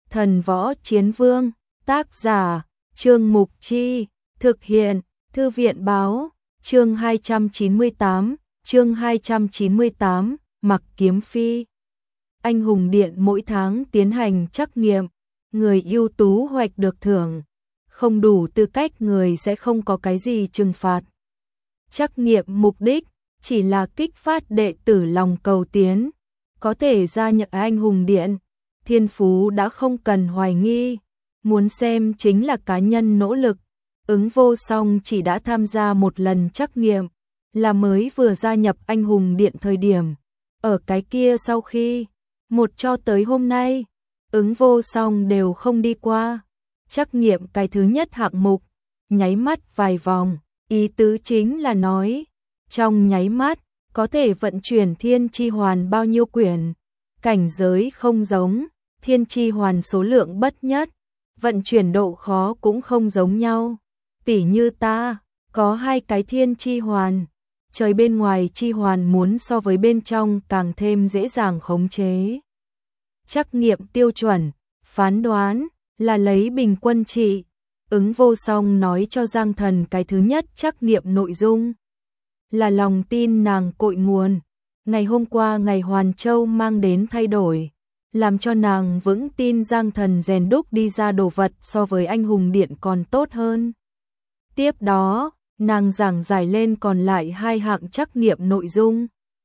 Thần Võ Chiến Vương, tác giả, Trương Mục Chi, thực hiện, Thư viện Báo, chương 298, Mặc Kiếm Phi. Anh hùng điện mỗi tháng tiến hành trắc nghiệm, người ưu tú hoạch được thưởng, không đủ tư cách người sẽ không có cái gì trừng phạt. Trắc nghiệm mục đích chỉ là kích phát đệ tử lòng cầu tiến, có thể gia nhập anh hùng điện, thiên phú đã không cần hoài nghi, muốn xem chính là cá nhân nỗ lực. Ứng Vô Song chỉ đã tham gia một lần trắc nghiệm, là mới vừa gia nhập anh hùng điện thời điểm. Ở cái kia sau khi, một cho tới hôm nay, Ứng Vô Song đều không đi qua. Trắc nghiệm cái thứ nhất hạng mục, nháy mắt vài vòng, ý tứ chính là nói, trong nháy mắt, có thể vận chuyển thiên chi hoàn bao nhiêu quyển, cảnh giới không giống, thiên chi hoàn số lượng bất nhất, vận chuyển độ khó cũng không giống nhau. Tỉ như ta, có 2 cái thiên chi hoàn, trời bên ngoài chi hoàn muốn so với bên trong càng thêm dễ dàng khống chế. Trắc nghiệm tiêu chuẩn, phán đoán, là lấy bình quân trị. Ứng Vô Song nói cho Giang Thần cái thứ nhất trắc nghiệm nội dung, là lòng tin nàng cội nguồn. Ngày hôm qua ngày Hoàn Châu mang đến thay đổi, làm cho nàng vững tin Giang Thần rèn đúc đi ra đồ vật so với anh hùng điện còn tốt hơn. Tiếp đó, nàng giảng giải lên còn lại 2 hạng trắc nghiệm nội dung.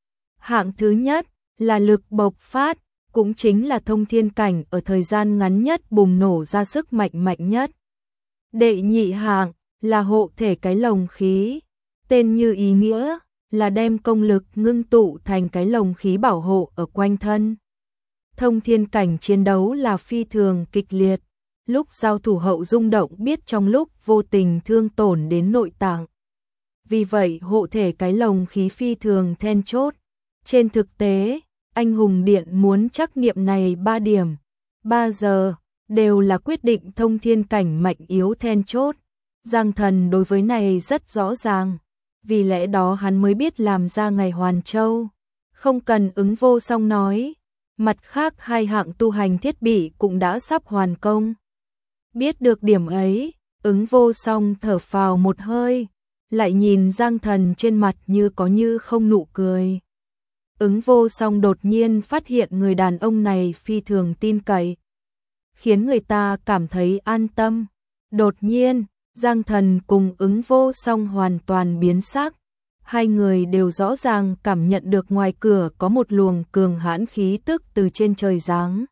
Hạng thứ nhất là lực bộc phát, cũng chính là thông thiên cảnh ở thời gian ngắn nhất bùng nổ ra sức mạnh nhất. Đệ nhị hạng là hộ thể cái lồng khí, tên như ý nghĩa, là đem công lực ngưng tụ thành cái lồng khí bảo hộ ở quanh thân. Thông thiên cảnh chiến đấu là phi thường kịch liệt, lúc giao thủ hậu rung động biết trong lúc vô tình thương tổn đến nội tạng. Vì vậy hộ thể cái lồng khí phi thường then chốt. Trên thực tế, anh hùng điện muốn trắc nghiệm này 3 điểm, 3 giờ, đều là quyết định thông thiên cảnh mạnh yếu then chốt. Giang Thần đối với này rất rõ ràng, vì lẽ đó hắn mới biết làm ra ngày Hoàn Châu. Không cần Ứng Vô Song nói, mặt khác 2 hạng tu hành thiết bị cũng đã sắp hoàn công. Biết được điểm ấy, Ứng Vô Song thở phào một hơi, lại nhìn Giang Thần trên mặt như có như không nụ cười. Ứng Vô Song đột nhiên phát hiện người đàn ông này phi thường tin cậy, khiến người ta cảm thấy an tâm. Đột nhiên, Giang Thần cùng Ứng Vô Song hoàn toàn biến sắc. 2 người đều rõ ràng cảm nhận được ngoài cửa có một luồng cường hãn khí tức từ trên trời giáng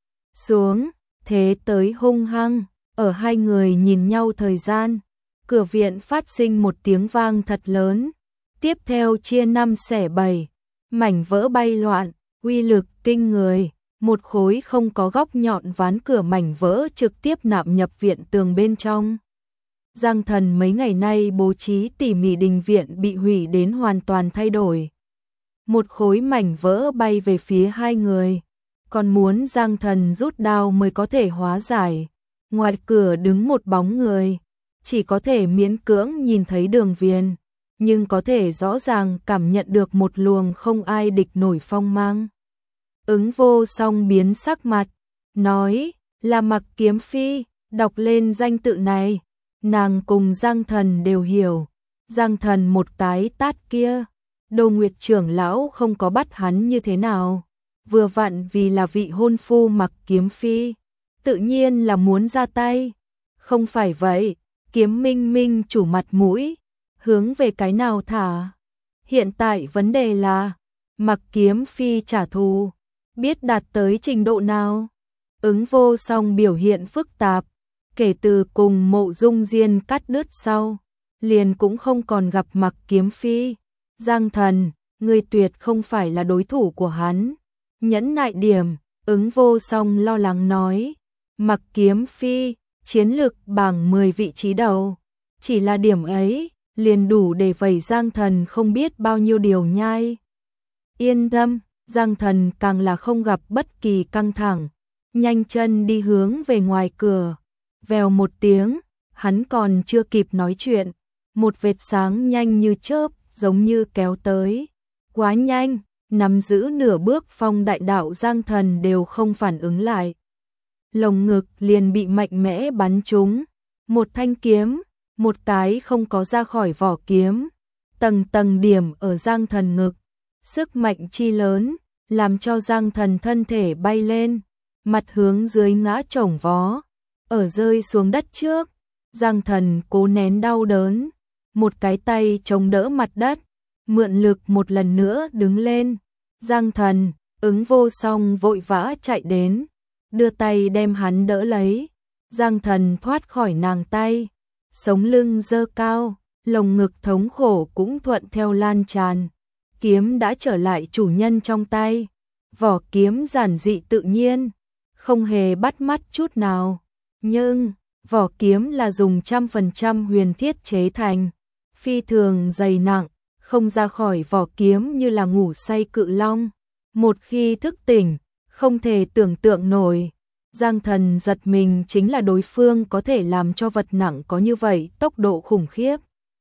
xuống, thế tới hung hăng. Ở 2 người nhìn nhau thời gian, cửa viện phát sinh một tiếng vang thật lớn, tiếp theo chia 5 xẻ 7, mảnh vỡ bay loạn, uy lực kinh người. Một khối không có góc nhọn ván cửa mảnh vỡ trực tiếp nạp nhập viện tường bên trong. Giang Thần mấy ngày nay bố trí tỉ mỉ đình viện bị hủy đến hoàn toàn thay đổi. Một khối mảnh vỡ bay về phía 2 người, còn muốn Giang Thần rút đao mới có thể hóa giải. Ngoài cửa đứng một bóng người, chỉ có thể miễn cưỡng nhìn thấy đường viền, nhưng có thể rõ ràng cảm nhận được một luồng không ai địch nổi phong mang. Ứng Vô Song biến sắc mặt, nói là Mặc Kiếm Phi. Đọc lên danh tự này, nàng cùng Giang Thần đều hiểu. Giang Thần một cái tát kia, Đô Nguyệt trưởng lão không có bắt hắn như thế nào, vừa vặn vì là vị hôn phu Mặc Kiếm Phi, tự nhiên là muốn ra tay. Không phải vậy, Kiếm Minh Minh chủ mặt mũi, hướng về cái nào thả. Hiện tại vấn đề là, Mặc Kiếm Phi trả thù, biết đạt tới trình độ nào. Ứng Vô Song biểu hiện phức tạp, kể từ cùng Mộ Dung Diên cắt đứt sau, liền cũng không còn gặp Mặc Kiếm Phi. Giang Thần, người tuyệt không phải là đối thủ của hắn. Nhẫn nại điểm, Ứng Vô Song lo lắng nói. Mặc Kiếm Phi, chiến lực bảng 10 vị trí đầu, chỉ là điểm ấy, liền đủ để vẩy Giang Thần không biết bao nhiêu điều nhai. Yên tâm, Giang Thần càng là không gặp bất kỳ căng thẳng, nhanh chân đi hướng về ngoài cửa. Vèo một tiếng, hắn còn chưa kịp nói chuyện, một vệt sáng nhanh như chớp, giống như kéo tới. Quá nhanh, nắm giữ nửa bước phong đại đạo Giang Thần đều không phản ứng lại. lồng ngực liền bị mạnh mẽ bắn trúng. Một thanh kiếm, một cái không có ra khỏi vỏ kiếm, tầng tầng điểm ở Giang Thần ngực. Sức mạnh chi lớn, làm cho Giang Thần thân thể bay lên, mặt hướng dưới ngã chổng vó. Ở rơi xuống đất trước, Giang Thần cố nén đau đớn, một cái tay chống đỡ mặt đất, mượn lực một lần nữa đứng lên. Giang Thần, Ứng Vô Song vội vã chạy đến, đưa tay đem hắn đỡ lấy. Giang Thần thoát khỏi nàng tay, sống lưng dơ cao, lồng ngực thống khổ cũng thuận theo lan tràn. Kiếm đã trở lại chủ nhân trong tay, vỏ kiếm giản dị tự nhiên, không hề bắt mắt chút nào. Nhưng, vỏ kiếm là dùng 100% huyền thiết chế thành, phi thường dày nặng, không ra khỏi vỏ kiếm như là ngủ say cự long. Một khi thức tỉnh, không thể tưởng tượng nổi. Giang Thần giật mình chính là đối phương có thể làm cho vật nặng có như vậy tốc độ khủng khiếp.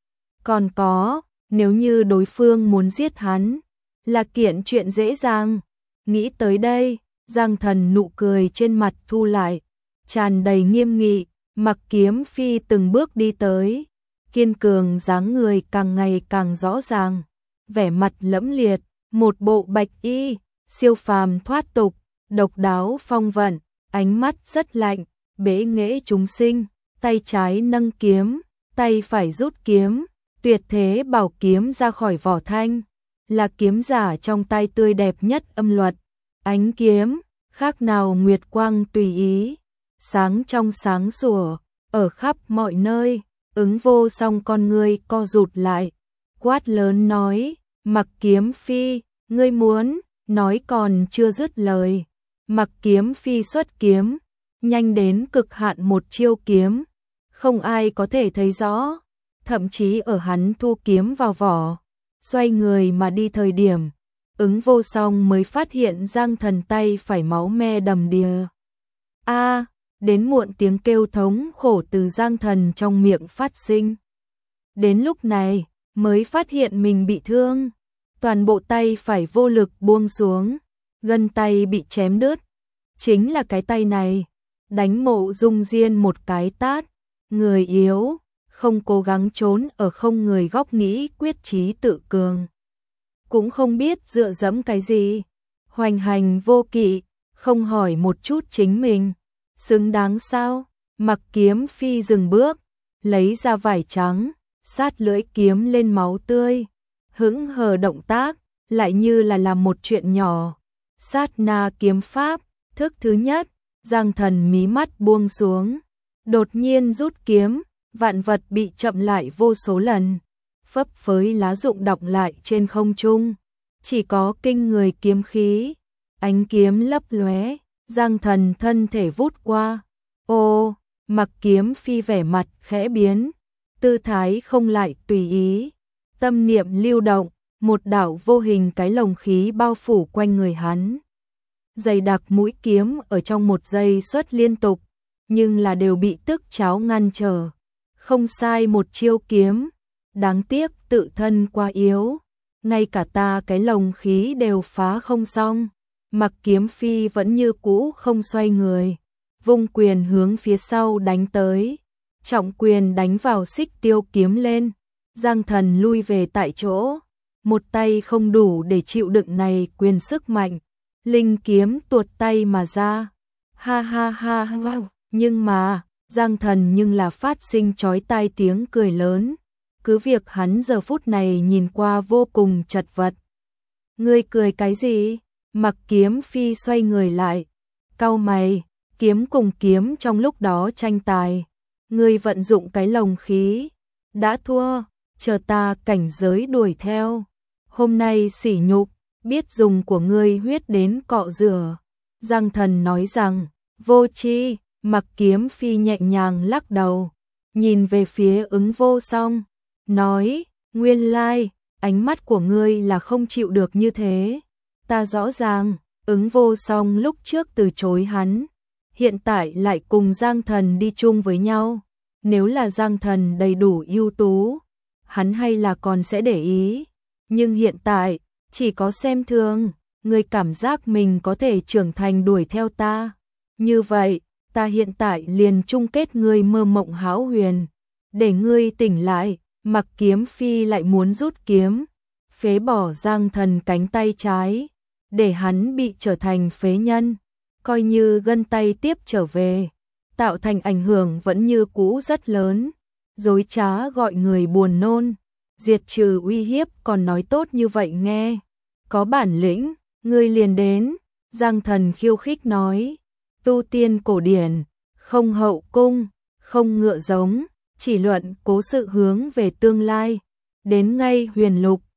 Còn có, nếu như đối phương muốn giết hắn, là kiện chuyện dễ dàng. Nghĩ tới đây, Giang Thần nụ cười trên mặt thu lại, tràn đầy nghiêm nghị. Mặc Kiếm Phi từng bước đi tới, kiên cường dáng người càng ngày càng rõ ràng, vẻ mặt lẫm liệt, một bộ bạch y, siêu phàm thoát tục, độc đáo phong vận, ánh mắt rất lạnh, bế nghệ chúng sinh, tay trái nâng kiếm, tay phải rút kiếm, tuyệt thế bảo kiếm ra khỏi vỏ thanh, là kiếm giả trong tay tươi đẹp nhất âm luật. Ánh kiếm, khác nào nguyệt quang tùy ý, sáng trong sáng sủa, ở khắp mọi nơi. Ứng Vô Song con ngươi co rụt lại, quát lớn nói, Mặc Kiếm Phi, ngươi muốn, nói còn chưa dứt lời. Mặc Kiếm Phi xuất kiếm, nhanh đến cực hạn một chiêu kiếm, không ai có thể thấy rõ, thậm chí ở hắn thu kiếm vào vỏ, xoay người mà đi thời điểm, Ứng Vô Song mới phát hiện Giang Thần tay phải máu me đầm đìa. A, đến muộn tiếng kêu thống khổ từ Giang Thần trong miệng phát sinh. Đến lúc này, mới phát hiện mình bị thương, toàn bộ tay phải vô lực buông xuống, gân tay bị chém đứt. Chính là cái tay này, đánh Mộ Dung Diên một cái tát, người yếu, không cố gắng trốn ở không người góc nghĩ quyết chí tự cường. Cũng không biết dựa dẫm cái gì, hoành hành vô kỵ, không hỏi một chút chính mình, xứng đáng sao? Mặc Kiếm Phi dừng bước, lấy ra vải trắng, sát lưỡi kiếm lên máu tươi, hững hờ động tác, lại như là làm một chuyện nhỏ. Sát na kiếm pháp, thức thứ nhất, Giang Thần mí mắt buông xuống, đột nhiên rút kiếm, vạn vật bị chậm lại vô số lần, phấp phới lá rụng đọng lại trên không trung, chỉ có kinh người kiếm khí, ánh kiếm lấp lóe, Giang Thần thân thể vút qua. Ô, Mặc Kiếm Phi vẻ mặt khẽ biến, tư thái không lại tùy ý, tâm niệm lưu động, một đạo vô hình cái lồng khí bao phủ quanh người hắn. Dày đặc mũi kiếm ở trong một giây xuất liên tục, nhưng là đều bị tức cháo ngăn trở. Không sai một chiêu kiếm, đáng tiếc tự thân quá yếu, ngay cả ta cái lồng khí đều phá không xong. Mặc Kiếm Phi vẫn như cũ không xoay người, vung quyền hướng phía sau đánh tới, trọng quyền đánh vào xích tiêu kiếm lên. Giang Thần lui về tại chỗ, một tay không đủ để chịu đựng này quyền sức mạnh, linh kiếm tuột tay mà ra. Ha ha ha ha, nhưng mà, Giang Thần nhưng là phát sinh chói tai tiếng cười lớn, cứ việc hắn giờ phút này nhìn qua vô cùng chật vật. Ngươi cười cái gì? Mặc Kiếm Phi xoay người lại, cau mày, kiếm cùng kiếm trong lúc đó tranh tài, ngươi vận dụng cái lồng khí, đã thua, chờ ta cảnh giới đuổi theo. Hôm nay sỉ nhục, biết dùng của ngươi huyết đến cọ rửa. Giang Thần nói rằng, vô tri. Mặc Kiếm Phi nhẹ nhàng lắc đầu, nhìn về phía Ứng Vô Song, nói, nguyên lai, ánh mắt của ngươi là không chịu được như thế. Ta rõ ràng, Ứng Vô Song lúc trước từ chối hắn, hiện tại lại cùng Giang Thần đi chung với nhau. Nếu là Giang Thần đầy đủ ưu tú, hắn hay là còn sẽ để ý. Nhưng hiện tại, chỉ có xem thường, ngươi cảm giác mình có thể trưởng thành đuổi theo ta. Như vậy, ta hiện tại liền chung kết ngươi mơ mộng hão huyền, để ngươi tỉnh lại. Mặc Kiếm Phi lại muốn rút kiếm, phế bỏ Giang Thần cánh tay trái, để hắn bị trở thành phế nhân, coi như gân tay tiếp trở về, tạo thành ảnh hưởng vẫn như cũ rất lớn, dối trá gọi người buồn nôn, diệt trừ uy hiếp còn nói tốt như vậy nghe, có bản lĩnh, ngươi liền đến, Giang Thần khiêu khích nói, tu tiên cổ điển, không hậu cung, không ngựa giống, chỉ luận cố sự hướng về tương lai, đến ngay huyền lục,